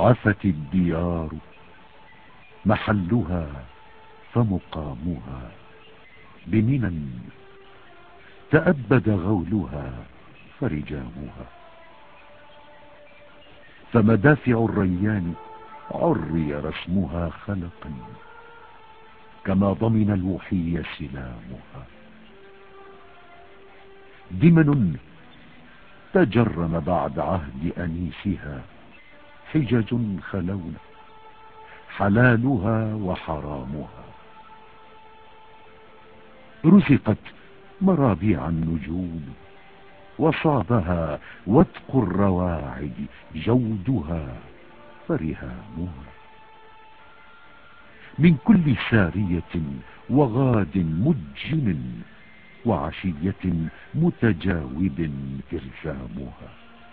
عفت الديار محلها فمقامها، بمنى تأبد غولها فرجامها. فمدافع الريان عري رسمها خلقا، كما ضمن الوحي سلامها. دمن تجرم بعد عهد أنيسها، حجج خلون حلالها وحرامها. رزقت مرابيع النجوم، وصابها وتق الرواعد جودها فرهامها. من كل سارية وغاد مجن، وعشية متجاوب إرزامها.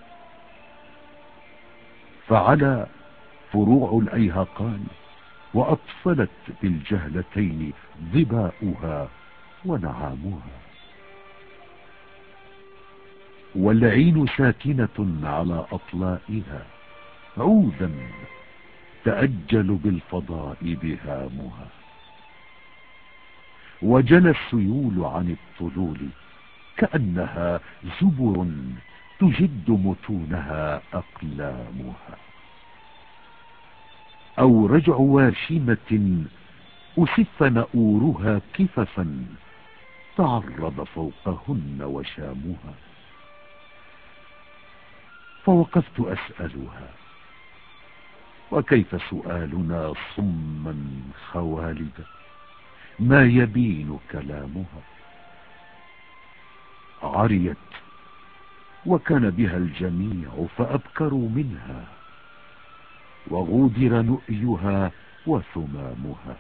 فعلى فروع الأيهقان، وأطفلت بالجهلتين ظباؤها ونعامها. والعين ساكنة على أطلائها، عودا تأجل بالفضاء بهامها. وجل السيول عن الطلول، كأنها زبر تجد متونها أقلامها. أو رجع واشمة أسف نؤورها كففا، تعرض فوقهن وشامها. فوقفت أسألها، وكيف سؤالنا صما خوالدا ما يبين كلامها. عريت وكان بها الجميع فأبكروا منها، وغودر نؤيها وثمامها.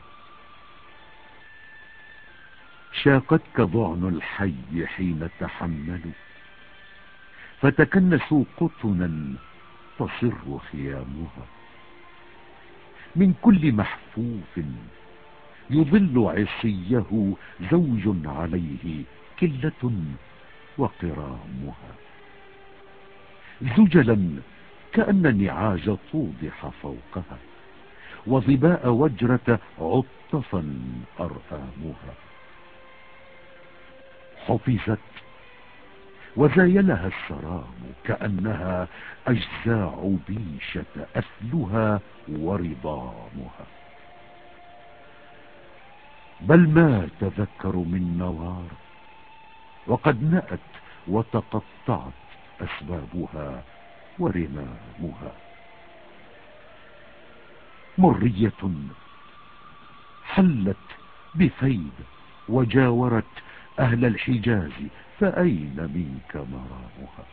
شاقتك ضعن الحي حين تحملوا، فتكنسوا قطنا تصر خيامها. من كل محفوف يظل عصيه زوج عليه كلة وقرامها. زجلا كأن النعاج توضح فوقها، وظباء وجرة عطفا أرآمها. حفزت وزايلها السرام، كأنها أجزاع بيشة أثلها ورضامها. بل ما تذكر من نوار، وقد نأت وتقطعت أسبابها ورمامها. مرية حلت بفيد وجاورت أهل الحجاز، فأين منك مرامها.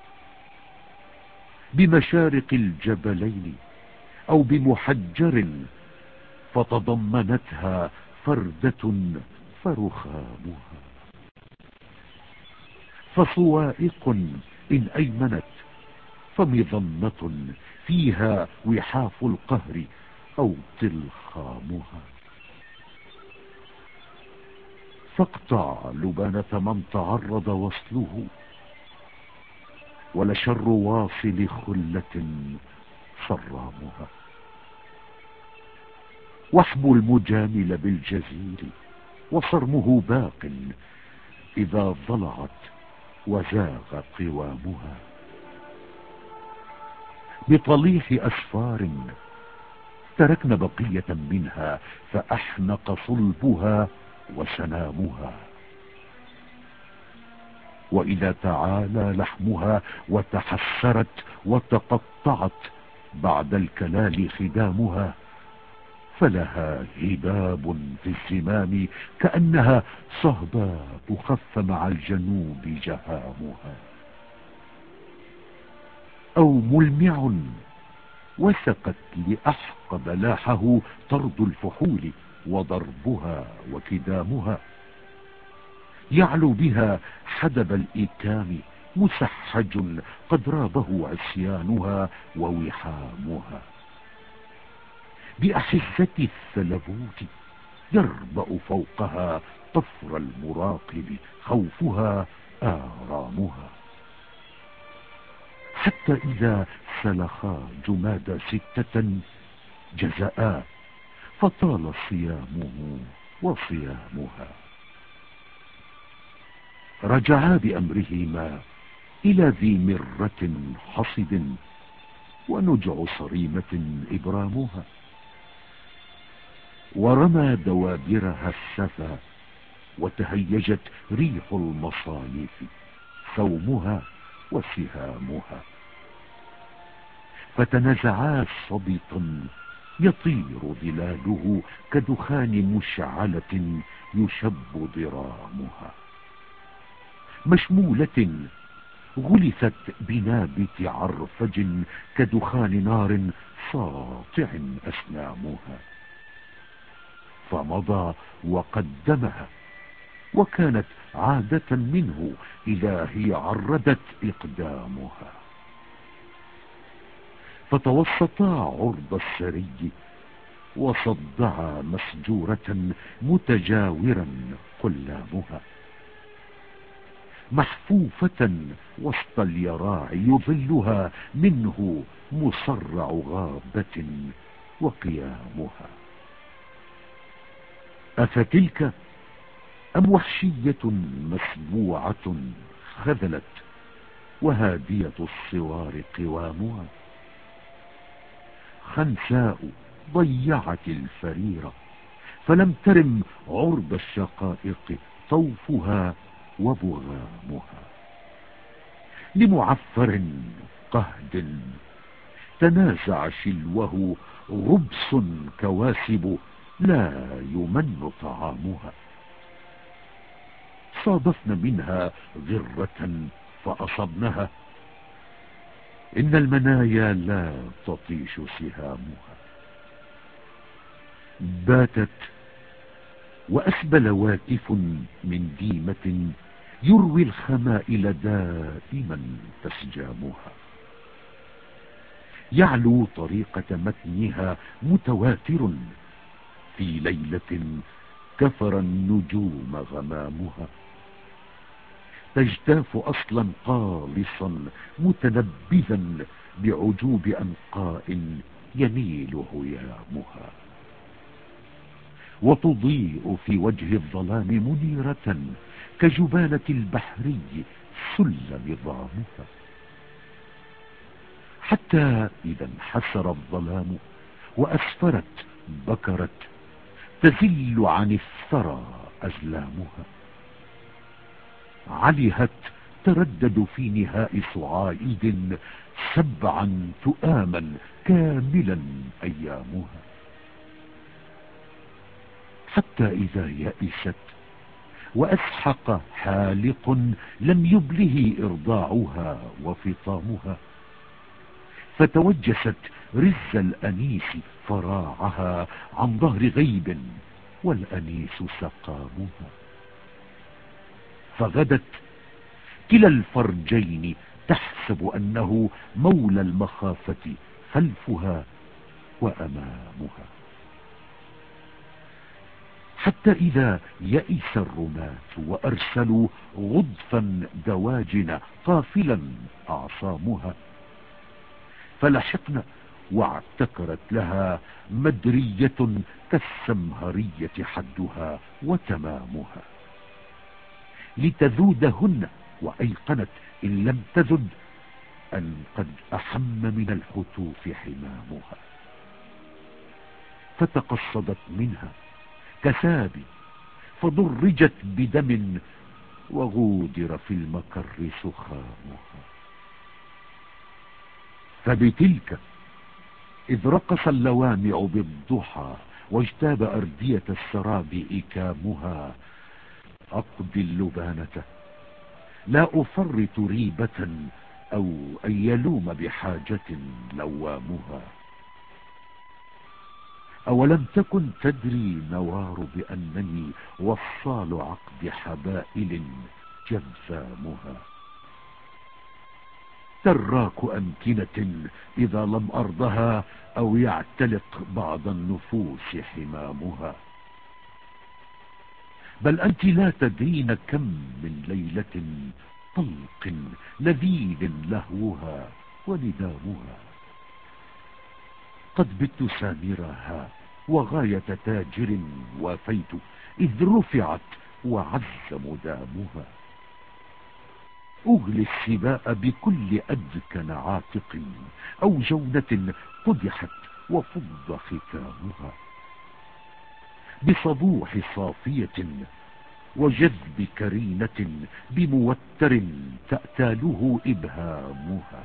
بمشارق الجبلين أو بمحجر، فتضمنتها فردة فرخامها. فصوائق إن أيمنت فمظنة فيها وحاف القهر أو طلخامها. فاقطع لبانة من تعرض وصله، ولشر واصل خلة صرامها. واحموا المجامل بالجزيل، وصرمه باق إذا ضلعت وزاغ قوامها. بطليح أسفار تركن بقية منها، فأحنق صلبها وسنامها. وإذا تعالى لحمها وتحسرت وتقطعت بعد الكلال خدامها، فلها هباب في الزمام، كأنها صهباء خف مع الجنوب جهامها. أو ملمع وثقت لأحقب لاحه طرد الفحول وضربها وكدامها. يعلو بها حدب الإكام مسحج، قد رابه عصيانها ووحامها. بأحزة الثلبوت يربأ فوقها طفر المراقب خوفها آرامها. حتى إذا سلخا جماد 6 جزآ، فطال صيامه وصيامها. رجعا بأمرهما إلى ذي مرة حصد، ونجع صريمة إبرامها، ورمى دوابرها السفا، وتهيجت ريح المصايف ثومها وسهامها، فتنزعا صبطا يطير ظلاله كدخان مشعلة يشب ضرامها، مشمولة غلفت بنابت عرفج كدخان نار ساطع أسنامها، فمضى وقدمها، وكانت عادة منه إذا هي عردت إقدامها، فتوسطا عرض السري، وصدعا مسجورة متجاورا قلامها، محفوفة وسط اليراع يظلها منه مصرع غابة وقيامها. أفتلك أم وحشية مسبوعة خذلت وهادية الصوار قوامها، خنساء ضيعت الفريرة فلم ترم عرض الشقائق طوفها وبغامها، لمعفر قهد تنازع شلوه غبس كواسب لا يمن طعامها، صادفن منها غرة فأصبنها، إن المنايا لا تطيش سهامها، باتت وأسبل واكف من ديمة يروي الخمائل دائما تسجامها، يعلو طريقة متنها متواتر في ليلة كفر النجوم غمامها، تجتاف أصلا قالصا متنبذا بعجوب أنقاء يميل هيامها، وتضيء في وجه الظلام منيرة كجبالة البحري سل نظامها، حتى إذا انحسر الظلام وأسفرت بكرت تزل عن الثرى أزلامها، علهت تردد في نهاء صعائد 7 تؤاما كاملا أيامها، حتى إذا يئست وأسحق حالق لم يبله إرضاعها وفطامها، فتوجست رز الأنيس فراعها عن ظهر غيب والأنيس سقامها، فغدت كلا الفرجين تحسب أنه مولى المخافة خلفها وأمامها، حتى إذا يئس الرماة وأرسلوا غضفا دواجن قافلا أعصامها، فلحقن واعتكرت لها مدرية كالسمهرية حدها وتمامها، لتذودهن، وأيقنت إن لم تذد أن قد أحم من الحتوف حمامها، فتقصدت منها كسابي فضرجت بدم وغودر في المكر سخامها، فبتلك إذ رقص اللوامع بالضحى واجتاب أردية السراب إكامها، أقضي اللبانة لا أفرط ريبة أو أن يلوم بحاجة لوامها، أولم تكن تدري نوار بأنني وصال عقد حبائل جذامها، تراك أمكنة إذا لم أرضها أو يعتلق بعض النفوس حمامها، بل أنت لا تدرين كم من ليلة طلق لذيذ لهوها وندامها. قد بت سامرها وغاية تاجر وافيت، إذ رفعت وعز مدامها. أغلي السباء بكل أدكن عاتق، أو جونة قدحت وفض ختامها. بصبوح صافية وجذب كرينة، بموتر تأتاله إبهامها.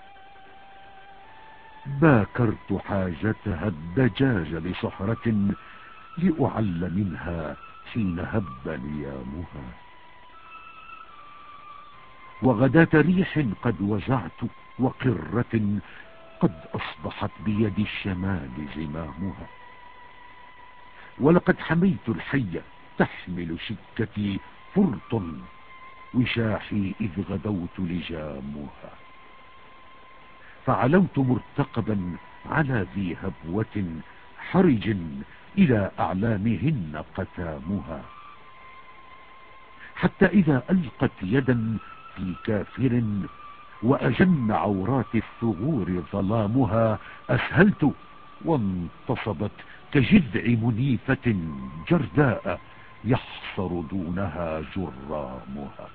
باكرت حاجتها الدجاج بسحرة، لأعل منها حين هب نيامها. وغداة ريح قد وزعت، وقرة قد أصبحت بيد الشمال زمامها. ولقد حميت الحي تحمل شكتي فرط، وشاحي إذ غدوت لجامها. فعلوت مرتقبا على ذي هبوة، حرج إلى أعلامهن قتامها. حتى إذا ألقت يدا في كافر، وأجن عورات الثغور ظلامها، أسهلت وانتصبت كجذع منيفة جرداء، يحصر دونها جرامها.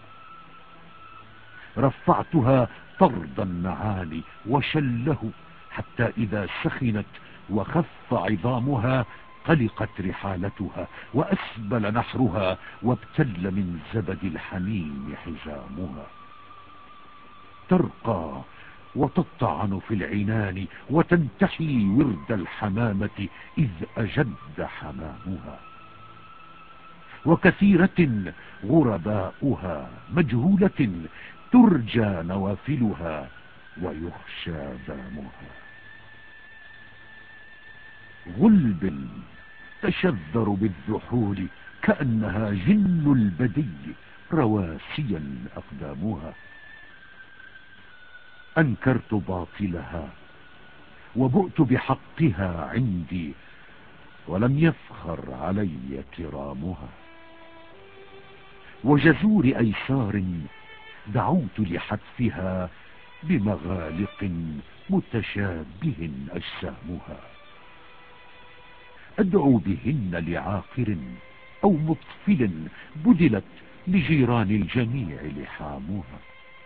رفعتها طرد النعال وشله، حتى إذا سخنت وخف عظامها، قلقت رحالتها وأسبل نحرها، وابتل من زبد الحنين حزامها. ترقى وتطعن في العنان، وتنتحي ورد الحمامة إذ أجد حمامها. وكثيرة غرباؤها مجهولة، ترجى نوافلها ويخشى دامها. غلب تشذر بالذحول، كأنها جن البدي رواسيا أقدامها. أنكرت باطلها وبؤت بحقها عندي، ولم يفخر علي كرامها. وجزور أيسار دعوت لحتفها، بمغالق متشابه أجسامها. أدعو بهن لعاقر أو مطفل، بذلت لجيران الجميع لحامها.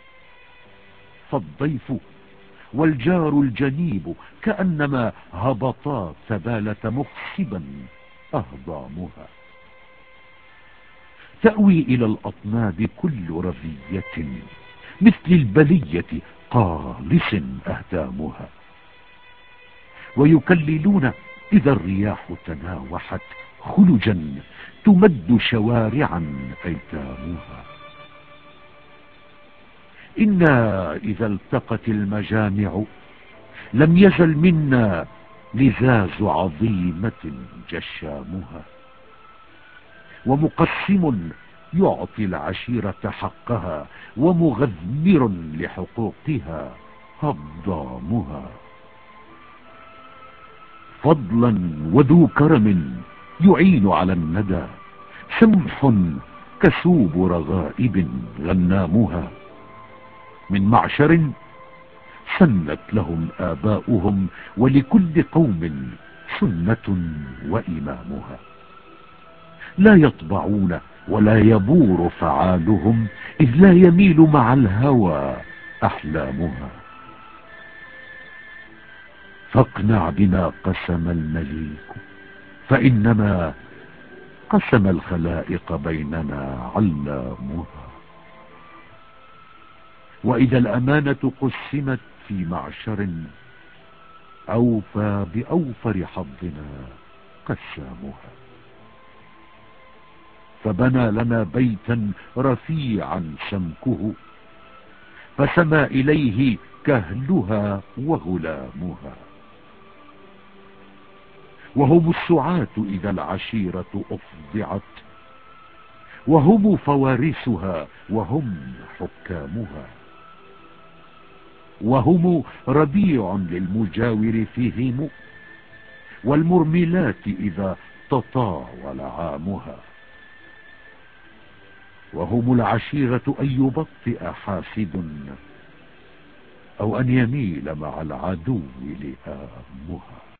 فالضيف والجار الجنيب كأنما هبطا ثبالة مخصبا أهضامها. تأوي إلى الأطناب كل رذية، مثل البلية قالس أهدامها. ويكللون إذا الرياح تناوحت خلجا، تمد شوارعا أيتامها. إنا إذا التقت المجامع، لم يزل منا لذاذ عظيمة جشامها. ومقسم يعطي العشيرة حقها، ومغذر لحقوقها هضامها. فضلا وذو كرم يعين على الندى، سمح كسوب رغائب غنامها. من معشر سنت لهم آباؤهم، ولكل قوم سنة وإمامها. لا يطبعون ولا يبور فعالهم، إذ لا يميل مع الهوى أحلامها. فاقنع بما قسم المليك، فإنما قسم الخلائق بيننا علامها. وإذا الأمانة قسمت في معشر، أوفى بأوفر حظنا قسامها. فبنى لنا بيتا رفيعا سمكه، فسمى إليه كهلها وغلامها. وهم السعاة إذا العشيرة أفضعت، وهم فوارسها وهم حكامها. وهم ربيع للمجاور فيهم، والمرملات إذا تطاول عامها. وهم العشيرة أن يبطئ حاسد، أو أن يميل مع العدو لهامها.